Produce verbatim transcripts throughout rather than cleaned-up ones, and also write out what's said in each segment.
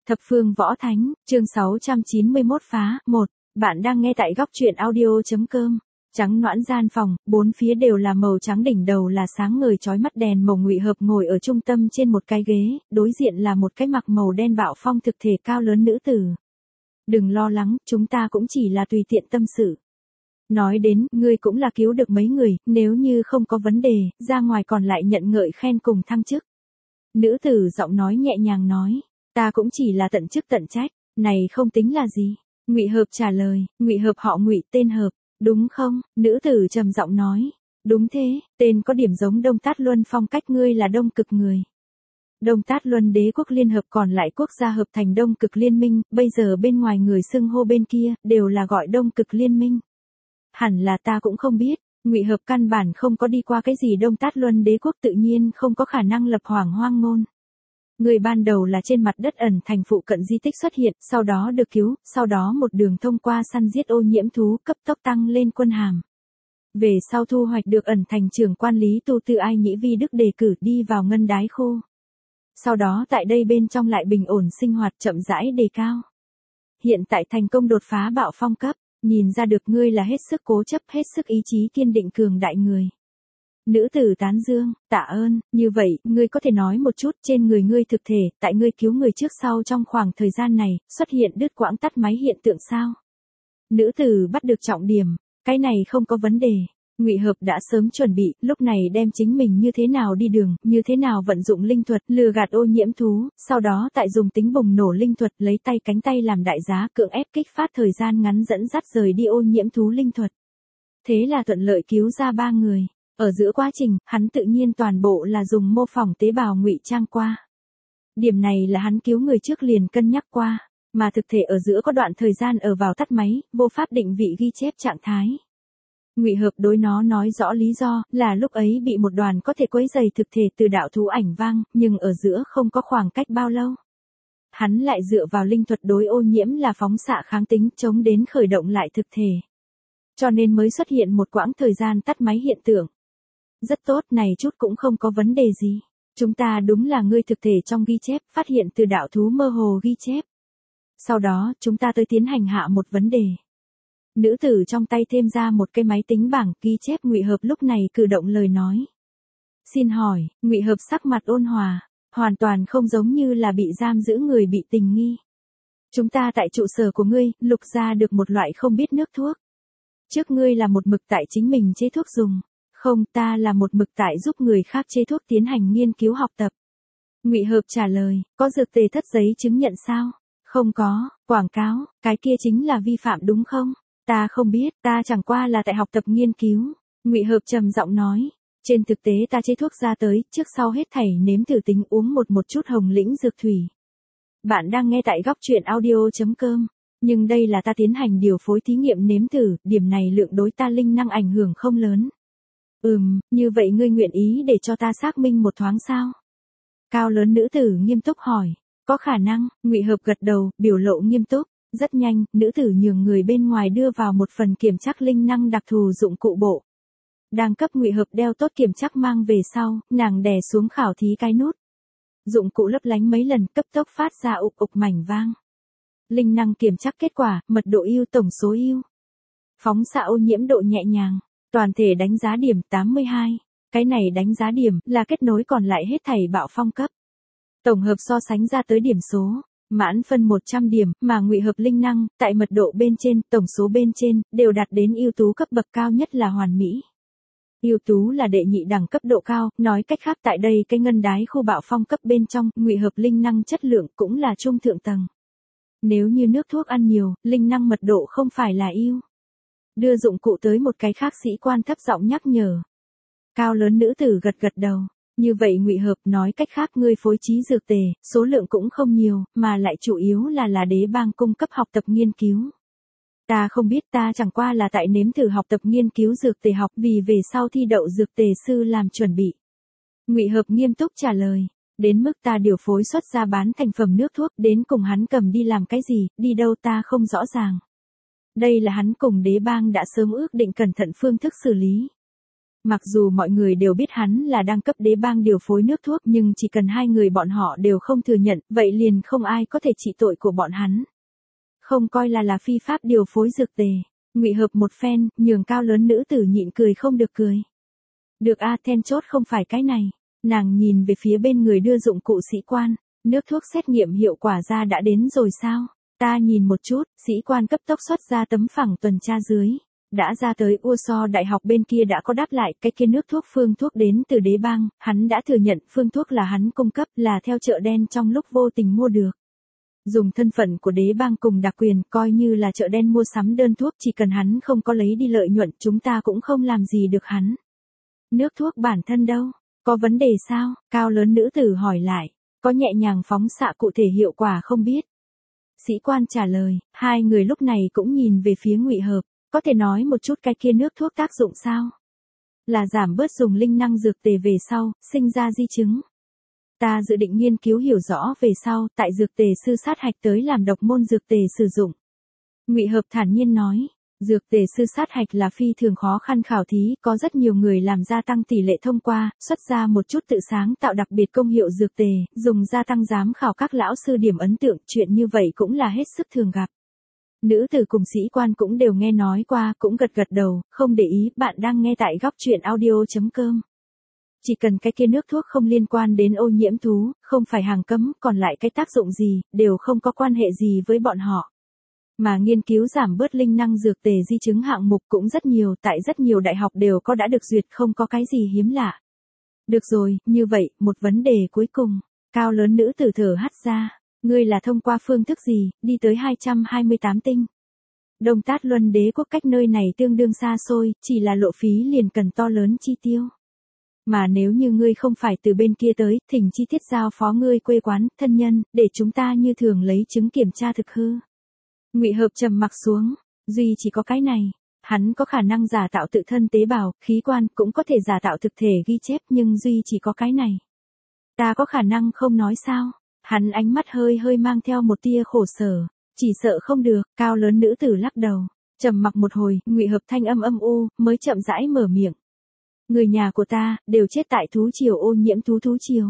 Thập phương võ thánh, chương sáu trăm chín mươi mốt phá, một. Bạn đang nghe tại góc truyện audio.com. Trắng noãn gian phòng, bốn phía đều là màu trắng, đỉnh đầu là sáng ngời chói mắt đèn màu ngụy hợp ngồi ở trung tâm trên một cái ghế, đối diện là một cái mặc màu đen bạo phong thực thể cao lớn nữ tử. Đừng lo lắng, chúng ta cũng chỉ là tùy tiện tâm sự. Nói đến, ngươi cũng là cứu được mấy người, nếu như không có vấn đề, ra ngoài còn lại nhận ngợi khen cùng thăng chức. Nữ tử giọng nói nhẹ nhàng nói. Ta cũng chỉ là tận chức tận trách, này không tính là gì. Ngụy Hợp trả lời, Ngụy Hợp họ Ngụy, tên Hợp, đúng không? Nữ tử trầm giọng nói, đúng thế, tên có điểm giống Đông Tát Luân, phong cách ngươi là Đông Cực người. Đông Tát Luân đế quốc liên hợp còn lại quốc gia hợp thành Đông Cực liên minh, bây giờ bên ngoài người xưng hô bên kia, đều là gọi Đông Cực liên minh. Hẳn là ta cũng không biết, Ngụy Hợp căn bản không có đi qua cái gì Đông Tát Luân đế quốc, tự nhiên không có khả năng lập Hoàng Hoang ngôn. Người ban đầu là trên mặt đất ẩn thành phụ cận di tích xuất hiện, sau đó được cứu, sau đó một đường thông qua săn giết ô nhiễm thú, cấp tốc tăng lên quân hàm. Về sau thu hoạch được ẩn thành trưởng quan lý tu tư Ai Nhĩ Vi Đức đề cử đi vào ngân đái khu. Sau đó tại đây bên trong lại bình ổn sinh hoạt, chậm rãi đề cao. Hiện tại thành công đột phá bạo phong cấp, nhìn ra được ngươi là hết sức cố chấp, hết sức ý chí kiên định cường đại người. Nữ tử tán dương, tạ ơn, như vậy, ngươi có thể nói một chút trên người ngươi thực thể, tại ngươi cứu người trước sau trong khoảng thời gian này, xuất hiện đứt quãng tắt máy hiện tượng sao? Nữ tử bắt được trọng điểm, cái này không có vấn đề. Ngụy Hợp đã sớm chuẩn bị, lúc này đem chính mình như thế nào đi đường, như thế nào vận dụng linh thuật, lừa gạt ô nhiễm thú, sau đó tại dùng tính bùng nổ linh thuật lấy tay cánh tay làm đại giá, cưỡng ép kích phát thời gian ngắn dẫn dắt rời đi ô nhiễm thú linh thuật. Thế là thuận lợi cứu ra ba người. Ở giữa quá trình, hắn tự nhiên toàn bộ là dùng mô phỏng tế bào ngụy trang qua. Điểm này là hắn cứu người trước liền cân nhắc qua, mà thực thể ở giữa có đoạn thời gian ở vào tắt máy, vô pháp định vị ghi chép trạng thái. Ngụy Hợp đối nó nói rõ lý do, là lúc ấy bị một đoàn có thể quấy rầy thực thể từ đạo thú ảnh vang, nhưng ở giữa không có khoảng cách bao lâu. Hắn lại dựa vào linh thuật đối ô nhiễm là phóng xạ kháng tính, chống đến khởi động lại thực thể. Cho nên mới xuất hiện một quãng thời gian tắt máy hiện tượng. Rất tốt, này chút cũng không có vấn đề gì. Chúng ta đúng là ngươi thực thể trong ghi chép, phát hiện từ đạo thú mơ hồ ghi chép. Sau đó, chúng ta tới tiến hành hạ một vấn đề. Nữ tử trong tay thêm ra một cái máy tính bảng ghi chép. Ngụy Hợp lúc này cử động lời nói. Xin hỏi, Ngụy Hợp sắc mặt ôn hòa, hoàn toàn không giống như là bị giam giữ người bị tình nghi. Chúng ta tại trụ sở của ngươi, lục ra được một loại không biết nước thuốc. Trước ngươi là một mực tại chính mình chế thuốc dùng. Không, ta là một mực tại giúp người khác chế thuốc tiến hành nghiên cứu học tập. Ngụy Hợp trả lời, có dược tề thất giấy chứng nhận sao? Không có, quảng cáo, cái kia chính là vi phạm đúng không? Ta không biết, ta chẳng qua là tại học tập nghiên cứu. Ngụy Hợp trầm giọng nói, trên thực tế ta chế thuốc ra tới, trước sau hết thảy nếm thử tính uống một một chút hồng lĩnh dược thủy. Bạn đang nghe tại góc truyện audio.com. Nhưng đây là ta tiến hành điều phối thí nghiệm nếm thử, điểm này lượng đối ta linh năng ảnh hưởng không lớn. Ừm, như vậy ngươi nguyện ý để cho ta xác minh một thoáng sao? Cao lớn nữ tử nghiêm túc hỏi. Có khả năng, Ngụy Hợp gật đầu, biểu lộ nghiêm túc. Rất nhanh, nữ tử nhường người bên ngoài đưa vào một phần kiểm trắc linh năng đặc thù dụng cụ bộ. Đang cấp Ngụy Hợp đeo tốt kiểm trắc mang về sau, nàng đè xuống khảo thí cái nút. Dụng cụ lấp lánh mấy lần, cấp tốc phát ra ục ục mảnh vang. Linh năng kiểm trắc kết quả, mật độ ưu, tổng số ưu. Phóng xạ ô nhiễm độ nhẹ nhàng. Toàn thể đánh giá điểm tám mươi hai. Cái này đánh giá điểm là kết nối còn lại hết thảy bạo phong cấp. Tổng hợp so sánh ra tới điểm số, mãn phân một trăm điểm, mà Ngụy Hợp linh năng, tại mật độ bên trên, tổng số bên trên, đều đạt đến ưu tú cấp bậc cao nhất là hoàn mỹ. Ưu tú là đệ nhị đẳng cấp độ cao, nói cách khác tại đây cái ngân đái khu bạo phong cấp bên trong, Ngụy Hợp linh năng chất lượng cũng là trung thượng tầng. Nếu như nước thuốc ăn nhiều, linh năng mật độ không phải là ưu. Đưa dụng cụ tới một cái khác, sĩ quan thấp giọng nhắc nhở. Cao lớn nữ tử gật gật đầu. Như vậy Ngụy Hợp nói cách khác ngươi phối trí dược tề, số lượng cũng không nhiều, mà lại chủ yếu là là đế bang cung cấp học tập nghiên cứu. Ta không biết, ta chẳng qua là tại nếm thử học tập nghiên cứu dược tề học vì về sau thi đậu dược tề sư làm chuẩn bị. Ngụy Hợp nghiêm túc trả lời. Đến mức ta điều phối xuất ra bán thành phẩm nước thuốc, đến cùng hắn cầm đi làm cái gì, đi đâu ta không rõ ràng. Đây là hắn cùng đế bang đã sớm ước định cẩn thận phương thức xử lý. Mặc dù mọi người đều biết hắn là đang cấp đế bang điều phối nước thuốc nhưng chỉ cần hai người bọn họ đều không thừa nhận, vậy liền không ai có thể trị tội của bọn hắn. Không coi là là phi pháp điều phối dược tề. Ngụy Hợp một phen, nhường cao lớn nữ tử nhịn cười không được cười. Được a, then chốt không phải cái này. Nàng nhìn về phía bên người đưa dụng cụ sĩ quan, nước thuốc xét nghiệm hiệu quả ra đã đến rồi sao? Ta nhìn một chút, sĩ quan cấp tốc xuất ra tấm phẳng tuần tra dưới. Đã ra tới Warsaw đại học bên kia đã có đáp lại, cái kia nước thuốc phương thuốc đến từ đế bang, hắn đã thừa nhận phương thuốc là hắn cung cấp, là theo chợ đen trong lúc vô tình mua được. Dùng thân phận của đế bang cùng đặc quyền, coi như là chợ đen mua sắm đơn thuốc, chỉ cần hắn không có lấy đi lợi nhuận, chúng ta cũng không làm gì được hắn. Nước thuốc bản thân đâu? Có vấn đề sao? Cao lớn nữ tử hỏi lại. Có nhẹ nhàng phóng xạ cụ thể hiệu quả không biết? Sĩ quan trả lời. Hai người lúc này cũng nhìn về phía Ngụy Hợp. Có thể nói một chút cái kia nước thuốc tác dụng sao? Là giảm bớt dùng linh năng dược tề về sau, sinh ra di chứng. Ta dự định nghiên cứu hiểu rõ về sau, tại dược tề sư sát hạch tới làm độc môn dược tề sử dụng. Ngụy Hợp thản nhiên nói, dược tề sư sát hạch là phi thường khó khăn khảo thí, có rất nhiều người làm gia tăng tỷ lệ thông qua, xuất ra một chút tự sáng tạo đặc biệt công hiệu dược tề, dùng gia tăng giám khảo các lão sư điểm ấn tượng, chuyện như vậy cũng là hết sức thường gặp. Nữ tử cùng sĩ quan cũng đều nghe nói qua, cũng gật gật đầu, không để ý, bạn đang nghe tại góc truyện audio chấm com. Chỉ cần cái kia nước thuốc không liên quan đến ô nhiễm thú, không phải hàng cấm, còn lại cái tác dụng gì, đều không có quan hệ gì với bọn họ. Mà nghiên cứu giảm bớt linh năng dược tề di chứng hạng mục cũng rất nhiều, tại rất nhiều đại học đều có đã được duyệt, không có cái gì hiếm lạ. Được rồi, như vậy, một vấn đề cuối cùng. Cao lớn nữ tử thở hắt ra. Ngươi là thông qua phương thức gì, đi tới hai trăm hai mươi tám tinh. Đông Tát Luân đế quốc cách nơi này tương đương xa xôi, chỉ là lộ phí liền cần to lớn chi tiêu. Mà nếu như ngươi không phải từ bên kia tới, thỉnh chi tiết giao phó ngươi quê quán, thân nhân, để chúng ta như thường lấy chứng kiểm tra thực hư. Ngụy Hợp trầm mặc xuống, duy chỉ có cái này. Hắn có khả năng giả tạo tự thân tế bào, khí quan, cũng có thể giả tạo thực thể ghi chép, nhưng duy chỉ có cái này. Ta có khả năng không nói sao? Hắn ánh mắt hơi hơi mang theo một tia khổ sở, chỉ sợ không được. Cao lớn nữ tử lắc đầu, trầm mặc một hồi, Ngụy Hợp thanh âm âm u, mới chậm rãi mở miệng. Người nhà của ta, đều chết tại thú triều ô nhiễm thú thú triều.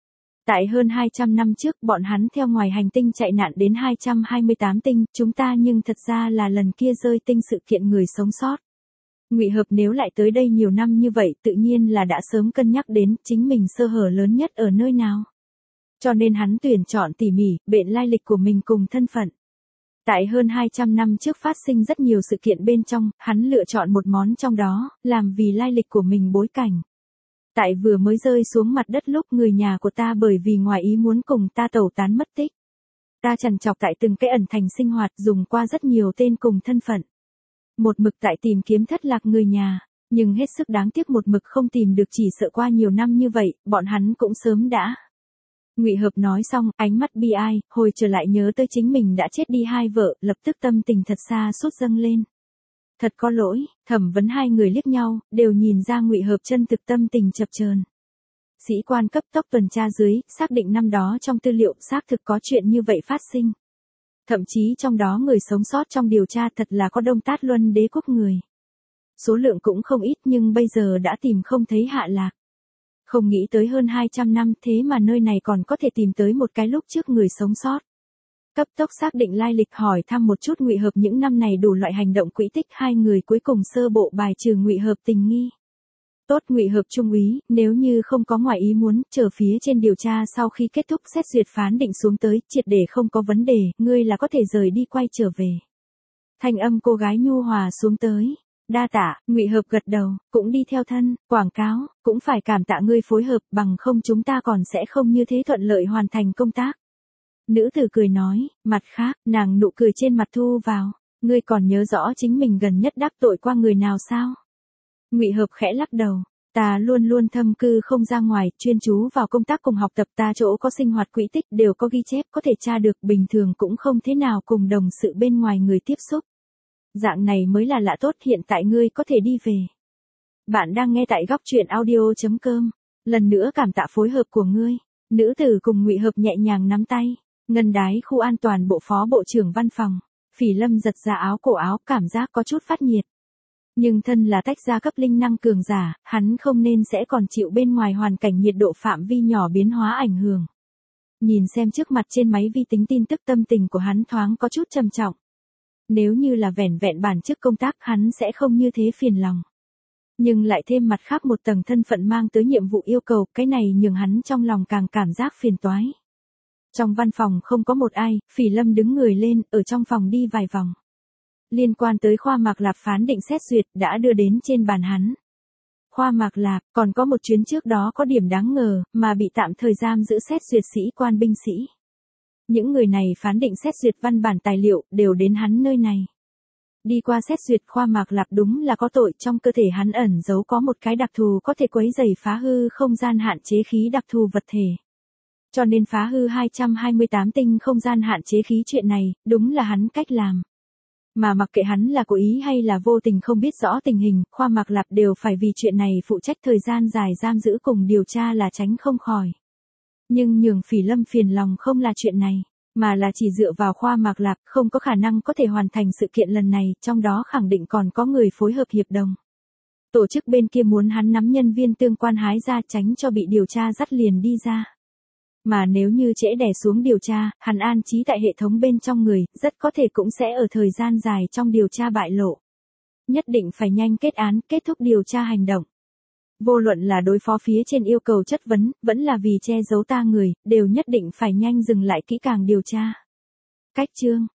Tại hơn hai trăm năm trước, bọn hắn theo ngoài hành tinh chạy nạn đến hai trăm hai mươi tám tinh, chúng ta nhưng thật ra là lần kia rơi tinh sự kiện người sống sót. Ngụy Hợp nếu lại tới đây nhiều năm như vậy, tự nhiên là đã sớm cân nhắc đến chính mình sơ hở lớn nhất ở nơi nào. Cho nên hắn tuyển chọn tỉ mỉ, bện lai lịch của mình cùng thân phận. Tại hơn hai trăm năm trước phát sinh rất nhiều sự kiện bên trong, hắn lựa chọn một món trong đó, làm vì lai lịch của mình bối cảnh. Tại vừa mới rơi xuống mặt đất lúc người nhà của ta bởi vì ngoài ý muốn cùng ta tẩu tán mất tích. Ta trằn trọc tại từng cái ẩn thành sinh hoạt dùng qua rất nhiều tên cùng thân phận. Một mực tại tìm kiếm thất lạc người nhà, nhưng hết sức đáng tiếc một mực không tìm được, chỉ sợ qua nhiều năm như vậy, bọn hắn cũng sớm đã. Ngụy Hợp nói xong, ánh mắt bi ai, hồi trở lại nhớ tới chính mình đã chết đi hai vợ, lập tức tâm tình thật xa sút dâng lên. Thật có lỗi, thẩm vấn hai người liếc nhau, đều nhìn ra Ngụy Hợp chân thực tâm tình chập chờn. Sĩ quan cấp tốc tuần tra dưới, xác định năm đó trong tư liệu xác thực có chuyện như vậy phát sinh. Thậm chí trong đó người sống sót trong điều tra thật là có Đông Tát Luân đế quốc người. Số lượng cũng không ít nhưng bây giờ đã tìm không thấy hạ lạc. Không nghĩ tới hơn hai trăm năm thế mà nơi này còn có thể tìm tới một cái lúc trước người sống sót. Cấp tốc xác định lai lịch, hỏi thăm một chút Ngụy Hợp những năm này đủ loại hành động quỹ tích, hai người cuối cùng sơ bộ bài trừ Ngụy Hợp tình nghi. Tốt, Ngụy Hợp trung úy, nếu như không có ngoài ý muốn, chờ phía trên điều tra sau khi kết thúc xét duyệt phán định xuống tới, triệt để không có vấn đề, ngươi là có thể rời đi quay trở về. Thanh âm cô gái nhu hòa xuống tới. Đa tạ, Ngụy Hợp gật đầu, cũng đi theo thân, quảng cáo, cũng phải cảm tạ ngươi phối hợp, bằng không chúng ta còn sẽ không như thế thuận lợi hoàn thành công tác. Nữ tử cười nói, mặt khác, nàng nụ cười trên mặt thu vào, ngươi còn nhớ rõ chính mình gần nhất đắc tội qua người nào sao? Ngụy Hợp khẽ lắc đầu, ta luôn luôn thâm cư không ra ngoài, chuyên chú vào công tác cùng học tập, ta chỗ có sinh hoạt quỹ tích đều có ghi chép, có thể tra được, bình thường cũng không thế nào cùng đồng sự bên ngoài người tiếp xúc. Dạng này mới là lạ tốt, hiện tại ngươi có thể đi về. Bạn đang nghe tại góc truyện audio chấm com. Lần nữa cảm tạ phối hợp của ngươi. Nữ tử cùng Ngụy Hợp nhẹ nhàng nắm tay. Ngân đái khu an toàn bộ phó bộ trưởng văn phòng. Phỉ Lâm giật ra áo cổ áo, cảm giác có chút phát nhiệt. Nhưng thân là tách ra cấp linh năng cường giả, hắn không nên sẽ còn chịu bên ngoài hoàn cảnh nhiệt độ phạm vi nhỏ biến hóa ảnh hưởng. Nhìn xem trước mặt trên máy vi tính tin tức, tâm tình của hắn thoáng có chút trầm trọng. Nếu như là vẻn vẹn bản chức công tác hắn sẽ không như thế phiền lòng. Nhưng lại thêm mặt khác một tầng thân phận mang tới nhiệm vụ yêu cầu, cái này nhường hắn trong lòng càng cảm giác phiền toái. Trong văn phòng không có một ai, Phỉ Lâm đứng người lên, ở trong phòng đi vài vòng. Liên quan tới Khoa Mạc Lạp phán định xét duyệt đã đưa đến trên bàn hắn. Khoa Mạc Lạp còn có một chuyến trước đó có điểm đáng ngờ, mà bị tạm thời giam giữ xét duyệt sĩ quan binh sĩ. Những người này phán định xét duyệt văn bản tài liệu đều đến hắn nơi này. Đi qua xét duyệt, Khoa Mạc Lạp đúng là có tội, trong cơ thể hắn ẩn giấu có một cái đặc thù có thể quấy rầy phá hư không gian hạn chế khí đặc thù vật thể. Cho nên phá hư hai trăm hai mươi tám tinh không gian hạn chế khí chuyện này, đúng là hắn cách làm. Mà mặc kệ hắn là cố ý hay là vô tình không biết rõ tình hình, Khoa Mạc Lạp đều phải vì chuyện này phụ trách, thời gian dài giam giữ cùng điều tra là tránh không khỏi. Nhưng nhường Phỉ Lâm phiền lòng không là chuyện này, mà là chỉ dựa vào Khoa Mạc Lạp không có khả năng có thể hoàn thành sự kiện lần này, trong đó khẳng định còn có người phối hợp hiệp đồng. Tổ chức bên kia muốn hắn nắm nhân viên tương quan hái ra, tránh cho bị điều tra dắt liền đi ra. Mà nếu như trễ đè xuống điều tra, hắn an trí tại hệ thống bên trong người, rất có thể cũng sẽ ở thời gian dài trong điều tra bại lộ. Nhất định phải nhanh kết án, kết thúc điều tra hành động. Vô luận là đối phó phía trên yêu cầu chất vấn, vẫn là vì che giấu ta người, đều nhất định phải nhanh dừng lại kỹ càng điều tra. Cách chương